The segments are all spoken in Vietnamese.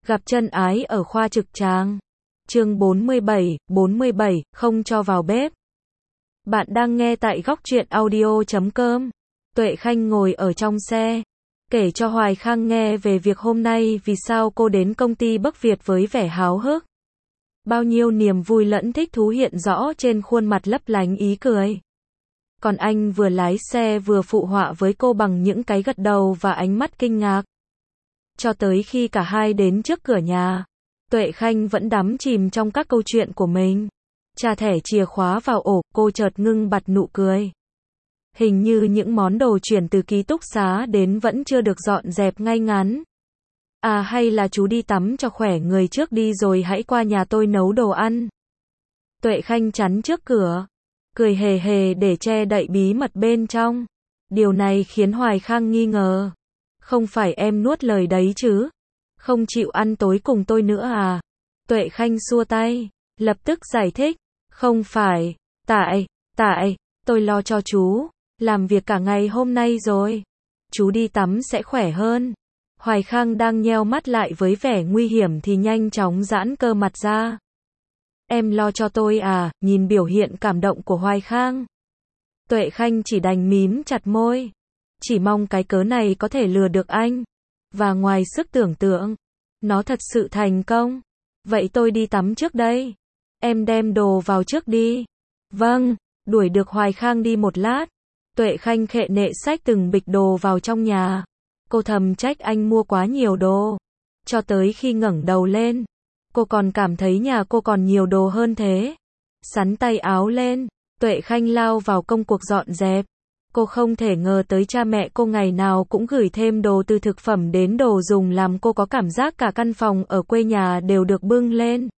Gặp chân ái ở khoa trực tràng. Chương 47, không cho vào bếp. Bạn đang nghe tại Góc Truyện Audio.com. Tuệ Khanh ngồi ở trong xe, kể cho Hoài Khang nghe về việc hôm nay vì sao cô đến công ty Bắc Việt với vẻ háo hức. Bao nhiêu niềm vui lẫn thích thú hiện rõ trên khuôn mặt lấp lánh ý cười. Còn anh vừa lái xe vừa phụ họa với cô bằng những cái gật đầu và ánh mắt kinh ngạc. Cho tới khi cả hai đến trước cửa nhà, Tuệ Khanh vẫn đắm chìm trong các câu chuyện của mình. Chà thẻ chìa khóa vào ổ, cô chợt ngưng bặt nụ cười. Hình như những món đồ chuyển từ ký túc xá đến vẫn chưa được dọn dẹp ngay ngắn. À hay là chú đi tắm cho khỏe người trước đi rồi hãy qua nhà tôi nấu đồ ăn. Tuệ Khanh chắn trước cửa, cười hề hề để che đậy bí mật bên trong. Điều này khiến Hoài Khang nghi ngờ. Không phải em nuốt lời đấy chứ? Không chịu ăn tối cùng tôi nữa à? Tuệ Khanh xua tay, lập tức giải thích. Không phải, tại, tôi lo cho chú. Làm việc cả ngày hôm nay rồi. Chú đi tắm sẽ khỏe hơn. Hoài Khang đang nheo mắt lại với vẻ nguy hiểm thì nhanh chóng giãn cơ mặt ra. Em lo cho tôi à? Nhìn biểu hiện cảm động của Hoài Khang, Tuệ Khanh chỉ đành mím chặt môi. Chỉ mong cái cớ này có thể lừa được anh. Và ngoài sức tưởng tượng, nó thật sự thành công. Vậy tôi đi tắm trước đây. Em đem đồ vào trước đi. Vâng, đuổi được Hoài Khang đi một lát. Tuệ Khanh khệ nệ xách từng bịch đồ vào trong nhà. Cô thầm trách anh mua quá nhiều đồ. Cho tới khi ngẩng đầu lên, cô còn cảm thấy nhà cô còn nhiều đồ hơn thế. Xắn tay áo lên, Tuệ Khanh lao vào công cuộc dọn dẹp. Cô không thể ngờ tới cha mẹ cô ngày nào cũng gửi thêm đồ từ thực phẩm đến đồ dùng làm cô có cảm giác cả căn phòng ở quê nhà đều được bưng lên.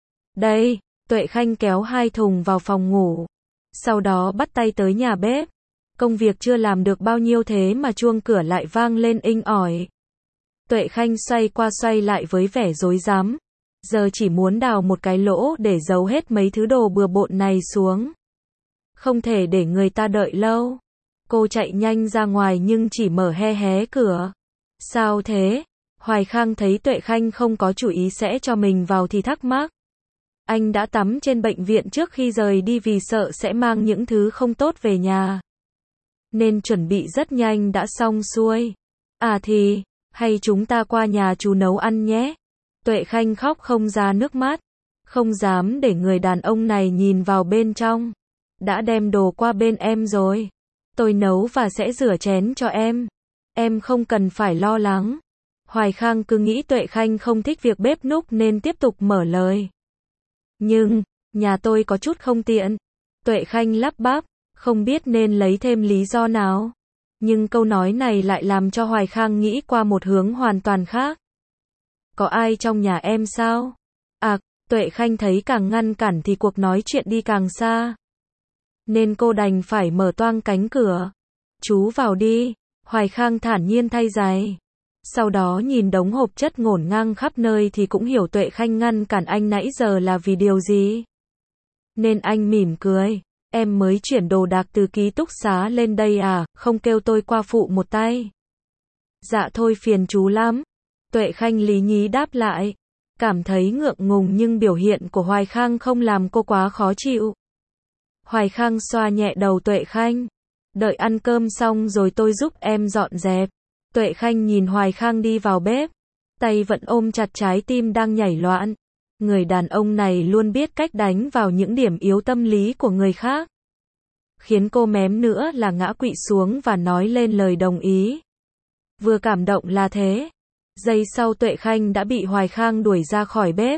Đây, Tuệ Khanh kéo 2 thùng vào phòng ngủ. Sau đó bắt tay tới nhà bếp. Công việc chưa làm được bao nhiêu thế mà chuông cửa lại vang lên inh ỏi. Tuệ Khanh xoay qua xoay lại với vẻ rối rắm. Giờ chỉ muốn đào một cái lỗ để giấu hết mấy thứ đồ bừa bộn này xuống. Không thể để người ta đợi lâu. Cô chạy nhanh ra ngoài nhưng chỉ mở hé hé cửa. Sao thế? Hoài Khang thấy Tuệ Khanh không có chủ ý sẽ cho mình vào thì thắc mắc. Anh đã tắm trên bệnh viện trước khi rời đi vì sợ sẽ mang những thứ không tốt về nhà. Nên chuẩn bị rất nhanh đã xong xuôi. À thì, hay chúng ta qua nhà chú nấu ăn nhé. Tuệ Khanh khóc không ra nước mắt. Không dám để người đàn ông này nhìn vào bên trong. Đã đem đồ qua bên em rồi. Tôi nấu và sẽ rửa chén cho em. Em không cần phải lo lắng. Hoài Khang cứ nghĩ Tuệ Khanh không thích việc bếp núc nên tiếp tục mở lời. Nhưng, nhà tôi có chút không tiện. Tuệ Khanh lắp bắp, không biết nên lấy thêm lý do nào. Nhưng câu nói này lại làm cho Hoài Khang nghĩ qua một hướng hoàn toàn khác. Có ai trong nhà em sao? À, Tuệ Khanh thấy càng ngăn cản thì cuộc nói chuyện đi càng xa. Nên cô đành phải mở toang cánh cửa. Chú vào đi. Hoài Khang thản nhiên thay giày. Sau đó nhìn đống hộp chất ngổn ngang khắp nơi thì cũng hiểu Tuệ Khanh ngăn cản anh nãy giờ là vì điều gì. Nên anh mỉm cười. Em mới chuyển đồ đạc từ ký túc xá lên đây à, không kêu tôi qua phụ một tay. Dạ thôi phiền chú lắm. Tuệ Khanh lý nhí đáp lại. Cảm thấy ngượng ngùng nhưng biểu hiện của Hoài Khang không làm cô quá khó chịu. Hoài Khang xoa nhẹ đầu Tuệ Khanh. Đợi ăn cơm xong rồi tôi giúp em dọn dẹp. Tuệ Khanh nhìn Hoài Khang đi vào bếp. Tay vẫn ôm chặt trái tim đang nhảy loạn. Người đàn ông này luôn biết cách đánh vào những điểm yếu tâm lý của người khác. Khiến cô mém nữa là ngã quỵ xuống và nói lên lời đồng ý. Vừa cảm động là thế. Giây sau Tuệ Khanh đã bị Hoài Khang đuổi ra khỏi bếp.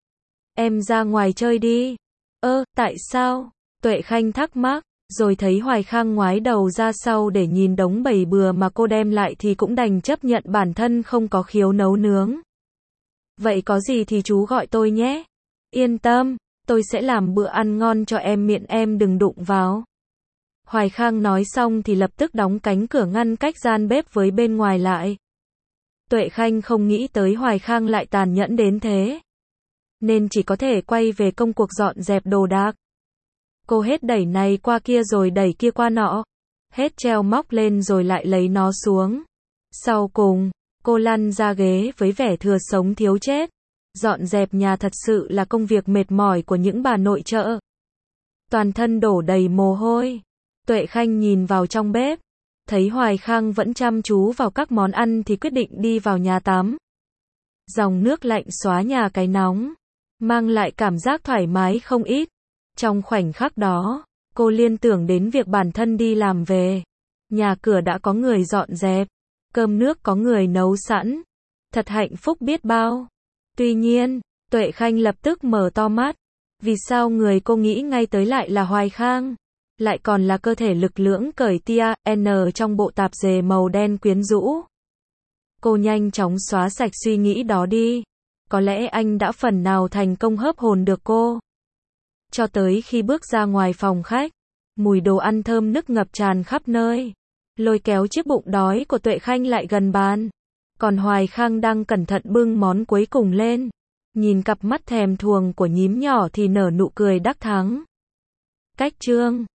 Em ra ngoài chơi đi. Tại sao? Tuệ Khanh thắc mắc, rồi thấy Hoài Khang ngoái đầu ra sau để nhìn đống bầy bừa mà cô đem lại thì cũng đành chấp nhận bản thân không có khiếu nấu nướng. Vậy có gì thì chú gọi tôi nhé. Yên tâm, tôi sẽ làm bữa ăn ngon cho em miệng em đừng đụng vào. Hoài Khang nói xong thì lập tức đóng cánh cửa ngăn cách gian bếp với bên ngoài lại. Tuệ Khanh không nghĩ tới Hoài Khang lại tàn nhẫn đến thế. Nên chỉ có thể quay về công cuộc dọn dẹp đồ đạc. Cô hết đẩy này qua kia rồi đẩy kia qua nọ. Hết treo móc lên rồi lại lấy nó xuống. Sau cùng, Cô lăn ra ghế với vẻ thừa sống thiếu chết. Dọn dẹp nhà thật sự là công việc mệt mỏi của những bà nội trợ. Toàn thân đổ đầy mồ hôi. Tuệ Khanh nhìn vào trong bếp, thấy Hoài Khang vẫn chăm chú vào các món ăn thì quyết định đi vào nhà tắm. Dòng nước lạnh xóa nhà cái nóng, mang lại cảm giác thoải mái không ít. Trong khoảnh khắc đó, cô liên tưởng đến việc bản thân đi làm về. Nhà cửa đã có người dọn dẹp, cơm nước có người nấu sẵn. Thật hạnh phúc biết bao. Tuy nhiên, Tuệ Khanh lập tức mở to mắt. Vì sao người cô nghĩ ngay tới lại là Hoài Khang? Lại còn là cơ thể lực lưỡng cởi tia N trong bộ tạp dề màu đen quyến rũ. Cô nhanh chóng xóa sạch suy nghĩ đó đi. Có lẽ anh đã phần nào thành công hớp hồn được cô. Cho tới khi bước ra ngoài phòng khách, mùi đồ ăn thơm nức ngập tràn khắp nơi, lôi kéo chiếc bụng đói của Tuệ Khanh lại gần bàn. Còn Hoài Khang đang cẩn thận bưng món cuối cùng lên. Nhìn cặp mắt thèm thuồng của nhím nhỏ thì nở nụ cười đắc thắng. Cách chương